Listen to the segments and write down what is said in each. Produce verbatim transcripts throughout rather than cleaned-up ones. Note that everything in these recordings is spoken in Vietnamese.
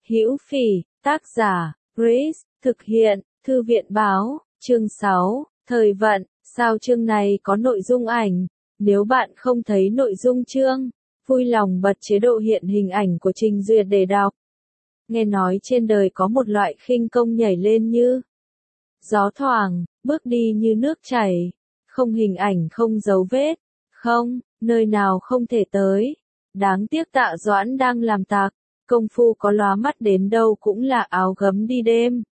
Hữu Phỉ, tác giả, Chris, thực hiện, Thư viện báo, chương sáu, thời vận, sao chương này có nội dung ảnh, nếu bạn không thấy nội dung chương, vui lòng bật chế độ hiện hình ảnh của trình duyệt để đọc. Nghe nói trên đời có một loại khinh công nhảy lên như gió thoảng, bước đi như nước chảy, không hình ảnh không dấu vết, không, nơi nào không thể tới. Đáng tiếc Tạ Doãn đang làm tạc, công phu có lóa mắt đến đâu cũng là áo gấm đi đêm.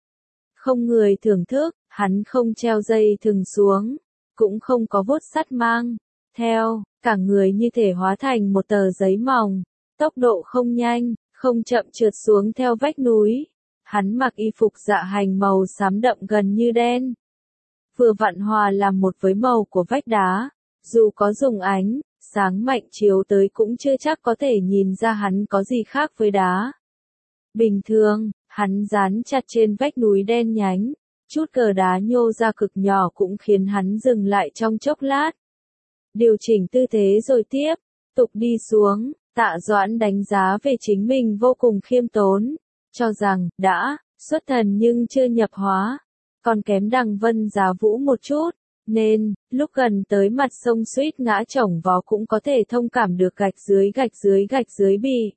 Không người thưởng thức, hắn không treo dây thừng xuống, cũng không có vuốt sắt mang theo, cả người như thể hóa thành một tờ giấy mỏng, tốc độ không nhanh, không chậm trượt xuống theo vách núi. Hắn mặc y phục dạ hành màu xám đậm gần như đen, vừa vặn hòa làm một với màu của vách đá, dù có dùng ánh sáng mạnh chiếu tới cũng chưa chắc có thể nhìn ra hắn có gì khác với đá bình thường. Hắn dán chặt trên vách núi đen nhánh, chút cờ đá nhô ra cực nhỏ cũng khiến hắn dừng lại trong chốc lát. Điều chỉnh tư thế rồi tiếp tục đi xuống. Tạ Doãn đánh giá về chính mình vô cùng khiêm tốn, cho rằng đã xuất thần nhưng chưa nhập hóa, còn kém Đằng Vân Giá Vũ một chút, nên lúc gần tới mặt sông suýt ngã chồng vó cũng có thể thông cảm được gạch dưới gạch dưới gạch dưới bị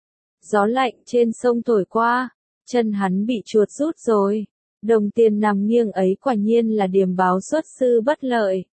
gió lạnh trên sông thổi qua, chân hắn bị chuột rút rồi. Đồng tiền nằm nghiêng ấy quả nhiên là điềm báo xuất sư bất lợi.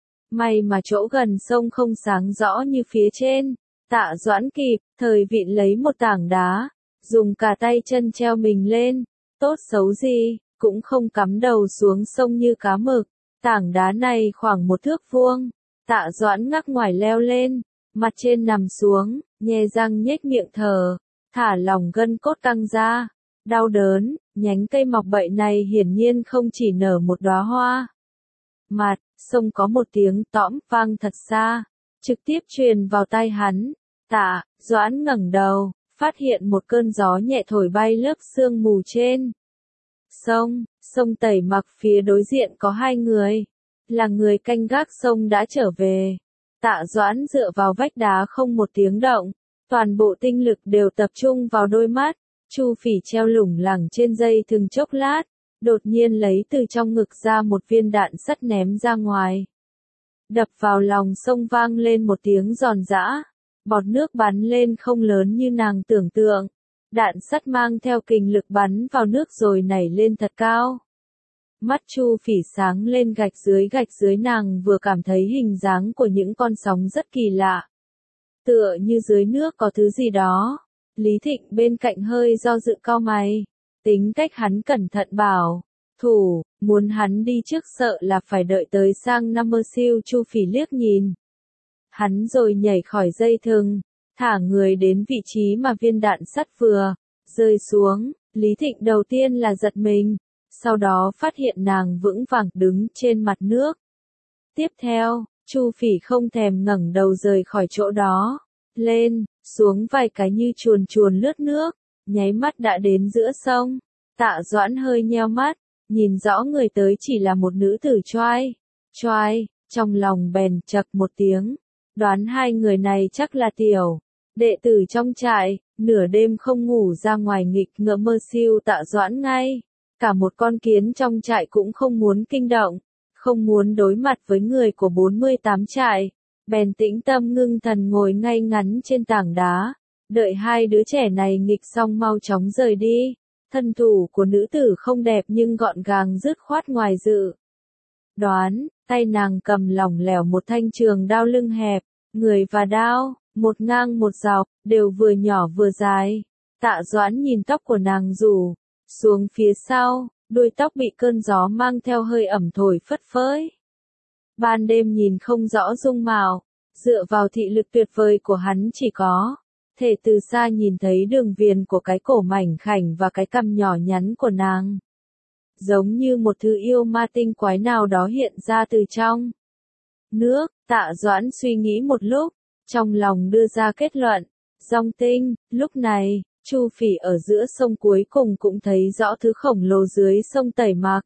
May mà chỗ gần sông không sáng rõ như phía trên. Tạ Doãn kịp thời vịn lấy một tảng đá, dùng cả tay chân treo mình lên, tốt xấu gì cũng không cắm đầu xuống sông như cá mực. Tảng đá này khoảng một thước vuông. Tạ Doãn ngắc ngoài leo lên, mặt trên nằm xuống, nhe răng nhếch miệng thở, thả lỏng gân cốt căng ra. Đau đớn, nhánh cây mọc bậy này hiển nhiên không chỉ nở một đóa hoa. Mặt sông có một tiếng tõm vang thật xa, trực tiếp truyền vào tai hắn. Tạ Doãn ngẩng đầu, phát hiện một cơn gió nhẹ thổi bay lớp sương mù trên sông. Sông Tẩy Mặc phía đối diện có hai người, là người canh gác sông đã trở về. Tạ Doãn dựa vào vách đá không một tiếng động, toàn bộ tinh lực đều tập trung vào đôi mắt. Chu Phỉ treo lủng lẳng trên dây thừng chốc lát, đột nhiên lấy từ trong ngực ra một viên đạn sắt ném ra ngoài. Đập vào lòng sông vang lên một tiếng giòn giã, bọt nước bắn lên không lớn như nàng tưởng tượng. Đạn sắt mang theo kình lực bắn vào nước rồi nảy lên thật cao. Mắt Chu Phỉ sáng lên, gạch dưới gạch dưới nàng vừa cảm thấy hình dáng của những con sóng rất kỳ lạ. Tựa như dưới nước có thứ gì đó. Lý Thịnh bên cạnh hơi do dự cau mày. Tính cách hắn cẩn thận bảo thủ, muốn hắn đi trước sợ là phải đợi tới sang năm mơ siêu. Chu Phỉ liếc nhìn hắn rồi nhảy khỏi dây thừng, thả người đến vị trí mà viên đạn sắt vừa rơi xuống. Lý Thịnh đầu tiên là giật mình, sau đó phát hiện nàng vững vàng đứng trên mặt nước. Tiếp theo, Chu Phỉ không thèm ngẩng đầu rời khỏi chỗ đó, lên, xuống vài cái như chuồn chuồn lướt nước, nháy mắt đã đến giữa sông. Tạ Doãn hơi nheo mắt, nhìn rõ người tới chỉ là một nữ tử choai, choai, trong lòng bèn chậc một tiếng, đoán hai người này chắc là tiểu đệ tử trong trại, nửa đêm không ngủ ra ngoài nghịch ngợm mơ siêu. Tạ Doãn ngay cả một con kiến trong trại cũng không muốn kinh động, không muốn đối mặt với người của bốn mươi tám trại, bèn tĩnh tâm ngưng thần ngồi ngay ngắn trên tảng đá, đợi hai đứa trẻ này nghịch xong mau chóng rời đi. Thân thủ của nữ tử không đẹp nhưng gọn gàng dứt khoát ngoài dự đoán, tay nàng cầm lỏng lẻo một thanh trường đao lưng hẹp, người và đao, một ngang một dọc, đều vừa nhỏ vừa dài. Tạ Doãn nhìn tóc của nàng rủ xuống phía sau, đuôi tóc bị cơn gió mang theo hơi ẩm thổi phất phới. Ban đêm nhìn không rõ dung mạo, dựa vào thị lực tuyệt vời của hắn chỉ có thể từ xa nhìn thấy đường viền của cái cổ mảnh khảnh và cái cằm nhỏ nhắn của nàng. Giống như một thứ yêu ma tinh quái nào đó hiện ra từ trong nước. Tạ Doãn suy nghĩ một lúc, trong lòng đưa ra kết luận, Dòng Tinh. Lúc này, Chu Phỉ ở giữa sông cuối cùng cũng thấy rõ thứ khổng lồ dưới sông Tẩy Mặc.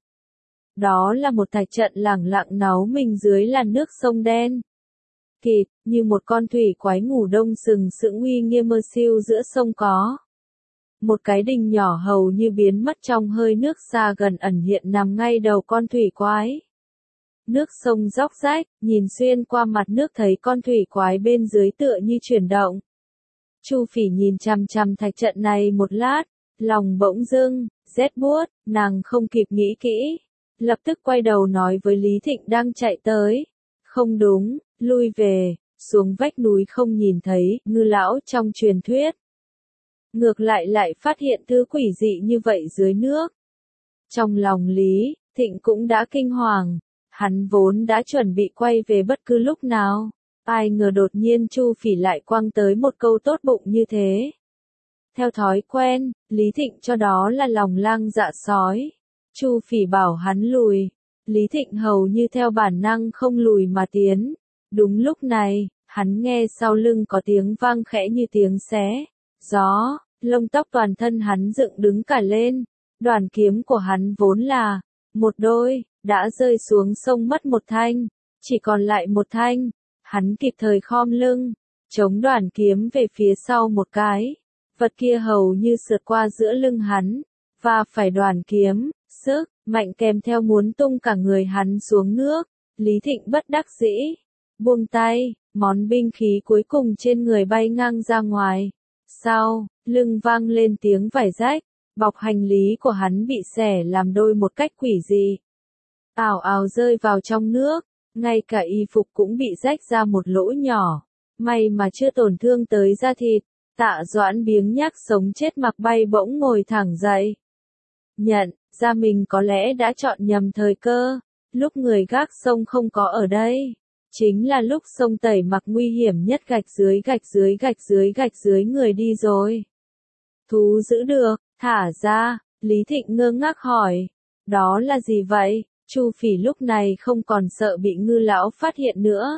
Đó là một thạch trận lẳng lặng náu mình dưới làn nước sông đen kịt, như một con thủy quái ngủ đông sừng sững uy nghiêm mơ siêu giữa sông có một cái đình nhỏ hầu như biến mất trong hơi nước xa gần ẩn hiện nằm ngay đầu con thủy quái. Nước sông róc rách, nhìn xuyên qua mặt nước thấy con thủy quái bên dưới tựa như chuyển động. Chu Phỉ nhìn chằm chằm thạch trận này một lát, lòng bỗng dưng rét buốt, nàng không kịp nghĩ kỹ, lập tức quay đầu nói với Lý Thịnh đang chạy tới. Không đúng, lui về, xuống vách núi không nhìn thấy Ngư lão trong truyền thuyết. Ngược lại lại phát hiện thứ quỷ dị như vậy dưới nước. Trong lòng Lý Thịnh cũng đã kinh hoàng, hắn vốn đã chuẩn bị quay về bất cứ lúc nào. Ai ngờ đột nhiên Chu Phỉ lại quăng tới một câu tốt bụng như thế. Theo thói quen, Lý Thịnh cho đó là lòng lang dạ sói. Chu Phỉ bảo hắn lùi. Lý Thịnh hầu như theo bản năng không lùi mà tiến. Đúng lúc này, hắn nghe sau lưng có tiếng vang khẽ như tiếng xé gió, lông tóc toàn thân hắn dựng đứng cả lên. Đoàn kiếm của hắn vốn là một đôi, đã rơi xuống sông mất một thanh, chỉ còn lại một thanh. Hắn kịp thời khom lưng, chống đoàn kiếm về phía sau một cái. Vật kia hầu như sượt qua giữa lưng hắn, và phải đoàn kiếm, sức mạnh kèm theo muốn tung cả người hắn xuống nước. Lý Thịnh bất đắc dĩ, buông tay, món binh khí cuối cùng trên người bay ngang ra ngoài. Sau, lưng vang lên tiếng vải rách, bọc hành lý của hắn bị xẻ làm đôi một cách quỷ dị. Ào ào rơi vào trong nước, ngay cả y phục cũng bị rách ra một lỗ nhỏ. May mà chưa tổn thương tới da thịt. Tạ Doãn biếng nhác sống chết mặc bay bỗng ngồi thẳng dậy. Nhận ra mình có lẽ đã chọn nhầm thời cơ. Lúc người gác sông không có ở đây, chính là lúc sông Tẩy Mặc nguy hiểm nhất, gạch dưới gạch dưới gạch dưới gạch dưới người đi rồi. Thú giữ được, thả ra, Lý Thịnh ngơ ngác hỏi. Đó là gì vậy? Chu Phỉ lúc này không còn sợ bị Ngư lão phát hiện nữa.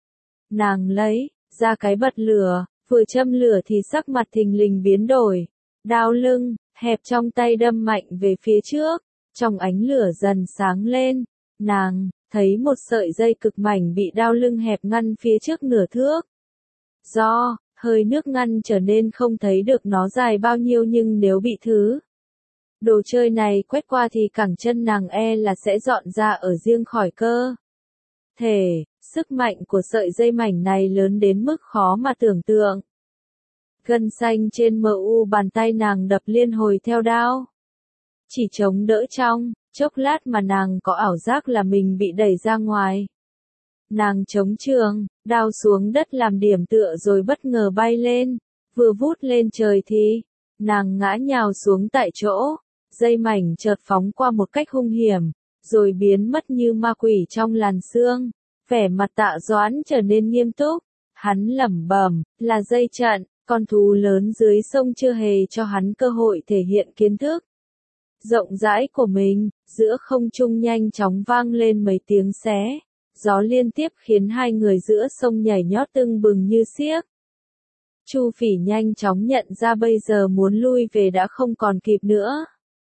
Nàng lấy ra cái bật lửa, vừa châm lửa thì sắc mặt thình lình biến đổi. Đao lưng, hẹp trong tay đâm mạnh về phía trước, trong ánh lửa dần sáng lên. Nàng thấy một sợi dây cực mảnh bị đao lưng hẹp ngăn phía trước nửa thước. Do hơi nước ngăn trở nên không thấy được nó dài bao nhiêu, nhưng nếu bị thứ đồ chơi này quét qua thì cẳng chân nàng e là sẽ dọn ra ở riêng khỏi cơ thể. Sức mạnh của sợi dây mảnh này lớn đến mức khó mà tưởng tượng. Gân xanh trên mờ u bàn tay nàng đập liên hồi theo đao. Chỉ chống đỡ trong chốc lát mà nàng có ảo giác là mình bị đẩy ra ngoài. Nàng chống trường, đao xuống đất làm điểm tựa rồi bất ngờ bay lên. Vừa vút lên trời thì nàng ngã nhào xuống tại chỗ. Dây mảnh chợt phóng qua một cách hung hiểm, rồi biến mất như ma quỷ trong làn sương. Vẻ mặt Tạ Doãn trở nên nghiêm túc. Hắn lẩm bẩm, là dây trận, con thú lớn dưới sông chưa hề cho hắn cơ hội thể hiện kiến thức rộng rãi của mình. Giữa không trung nhanh chóng vang lên mấy tiếng xé gió liên tiếp khiến hai người giữa sông nhảy nhót tưng bừng như xiếc. Chu Phỉ nhanh chóng nhận ra bây giờ muốn lui về đã không còn kịp nữa.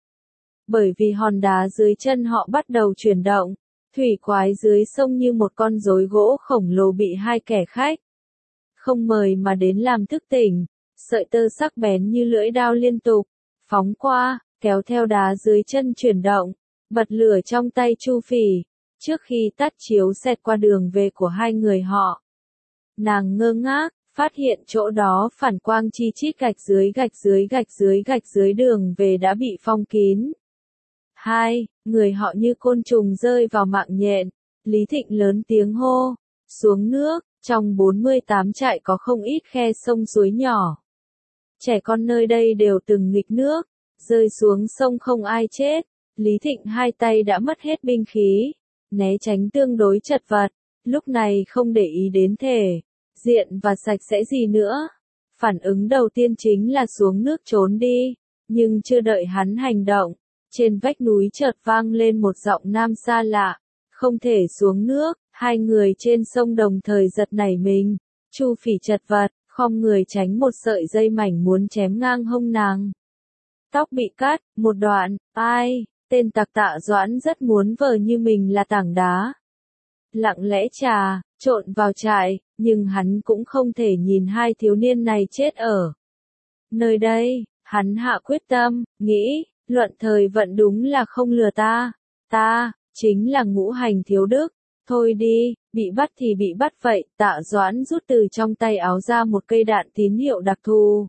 Bởi vì hòn đá dưới chân họ bắt đầu chuyển động, thủy quái dưới sông như một con rối gỗ khổng lồ bị hai kẻ khách không mời mà đến làm thức tỉnh. Sợi tơ sắc bén như lưỡi đao liên tục phóng qua, kéo theo đá dưới chân chuyển động. Bật lửa trong tay Chu Phỉ, trước khi tắt chiếu xẹt qua đường về của hai người họ. Nàng ngơ ngác, phát hiện chỗ đó phản quang chi chít gạch dưới gạch dưới gạch dưới gạch dưới đường về đã bị phong kín. Hai người họ như côn trùng rơi vào mạng nhện. Lý Thịnh lớn tiếng hô, xuống nước. Trong bốn mươi tám trại có không ít khe sông suối nhỏ. Trẻ con nơi đây đều từng nghịch nước, rơi xuống sông không ai chết. Lý Thịnh hai tay đã mất hết binh khí, né tránh tương đối chật vật, lúc này không để ý đến thể diện và sạch sẽ gì nữa. Phản ứng đầu tiên chính là xuống nước trốn đi, nhưng chưa đợi hắn hành động, trên vách núi chợt vang lên một giọng nam xa lạ, không thể xuống nước. Hai người trên sông đồng thời giật nảy mình. Chu Phỉ chật vật, khom người tránh một sợi dây mảnh muốn chém ngang hông nàng. Tóc bị cắt, một đoạn, ai, tên tặc Tạ Doãn rất muốn vờ như mình là tảng đá. Lặng lẽ trà, trộn vào trại, nhưng hắn cũng không thể nhìn hai thiếu niên này chết ở nơi đây. Hắn hạ quyết tâm, nghĩ, luận thời vận đúng là không lừa ta. Ta, chính là ngũ hành thiếu đức. Thôi đi, bị bắt thì bị bắt vậy. Tạ Doãn rút từ trong tay áo ra một cây đạn tín hiệu đặc thù.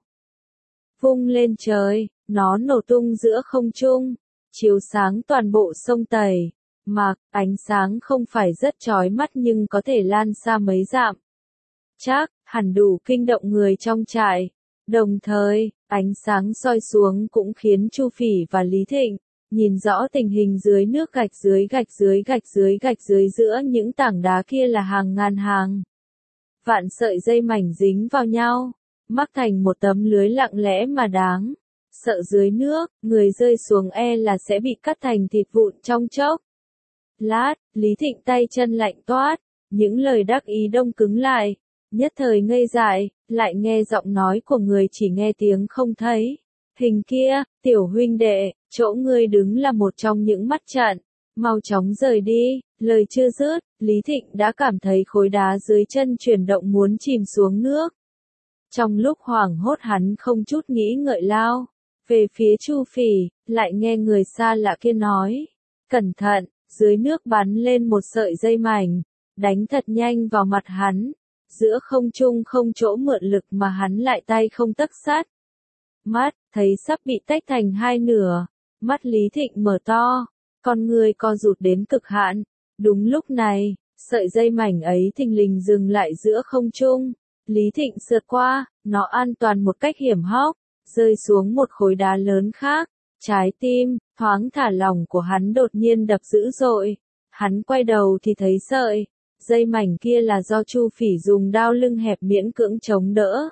Vung lên trời, nó nổ tung giữa không trung, chiếu sáng toàn bộ sông Tây. Mà, ánh sáng không phải rất chói mắt nhưng có thể lan xa mấy dặm. Chắc, hẳn đủ kinh động người trong trại. Đồng thời, ánh sáng soi xuống cũng khiến Chu Phỉ và Lý Thịnh nhìn rõ tình hình dưới nước gạch dưới gạch dưới gạch dưới gạch dưới giữa những tảng đá kia là hàng ngàn hàng vạn sợi dây mảnh dính vào nhau, mắc thành một tấm lưới lặng lẽ mà đáng sợ dưới nước, người rơi xuống e là sẽ bị cắt thành thịt vụn trong chốc lát. Lý Thịnh tay chân lạnh toát, những lời đắc ý đông cứng lại, nhất thời ngây dại, lại nghe giọng nói của người chỉ nghe tiếng không thấy. Hình kia, tiểu huynh đệ, chỗ ngươi đứng là một trong những mắt trận, mau chóng rời đi. Lời chưa dứt, Lý Thịnh đã cảm thấy khối đá dưới chân chuyển động muốn chìm xuống nước. Trong lúc hoảng hốt hắn không chút nghĩ ngợi lao về phía Chu Phỉ, lại nghe người xa lạ kia nói, cẩn thận, dưới nước bắn lên một sợi dây mảnh, đánh thật nhanh vào mặt hắn. Giữa không trung không chỗ mượn lực mà hắn lại tay không tấc sắt. Mắt, thấy sắp bị tách thành hai nửa, mắt Lý Thịnh mở to, con người co rụt đến cực hạn. Đúng lúc này, sợi dây mảnh ấy thình lình dừng lại giữa không trung. Lý Thịnh sượt qua, nó an toàn một cách hiểm hóc, rơi xuống một khối đá lớn khác. Trái tim, thoáng thả lỏng của hắn đột nhiên đập dữ dội. Hắn quay đầu thì thấy sợi dây mảnh kia là do Chu Phỉ dùng đao lưng hẹp miễn cưỡng chống đỡ.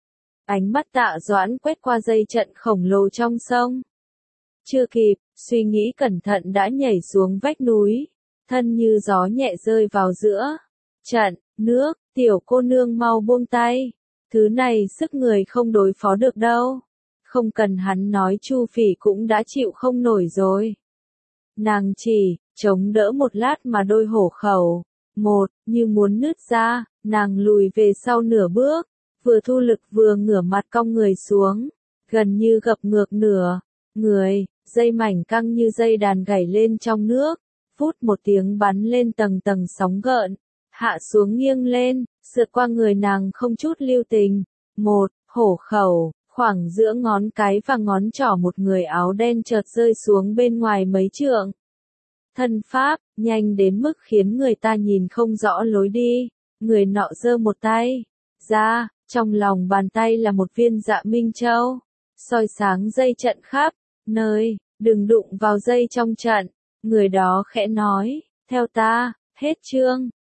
Ánh mắt Tạ Doãn quét qua dây trận khổng lồ trong sông. Chưa kịp suy nghĩ cẩn thận đã nhảy xuống vách núi, thân như gió nhẹ rơi vào giữa trận nước. Tiểu cô nương mau buông tay, thứ này sức người không đối phó được đâu. Không cần hắn nói Chu Phỉ cũng đã chịu không nổi rồi. Nàng chỉ chống đỡ một lát mà đôi hổ khẩu một như muốn nứt ra, nàng lùi về sau nửa bước, vừa thu lực vừa ngửa mặt cong người xuống, gần như gập ngược nửa người. Dây mảnh căng như dây đàn gảy lên trong nước, phút một tiếng bắn lên tầng tầng sóng gợn, hạ xuống nghiêng lên, sượt qua người nàng không chút lưu tình. Một hổ khẩu, khoảng giữa ngón cái và ngón trỏ một người áo đen chợt rơi xuống bên ngoài mấy trượng. Thân pháp, nhanh đến mức khiến người ta nhìn không rõ lối đi. Người nọ giơ một tay ra, trong lòng bàn tay là một viên Dạ Minh Châu, soi sáng dây trận khắp nơi, đừng đụng vào dây trong trận. Người đó khẽ nói, theo ta, hết chương.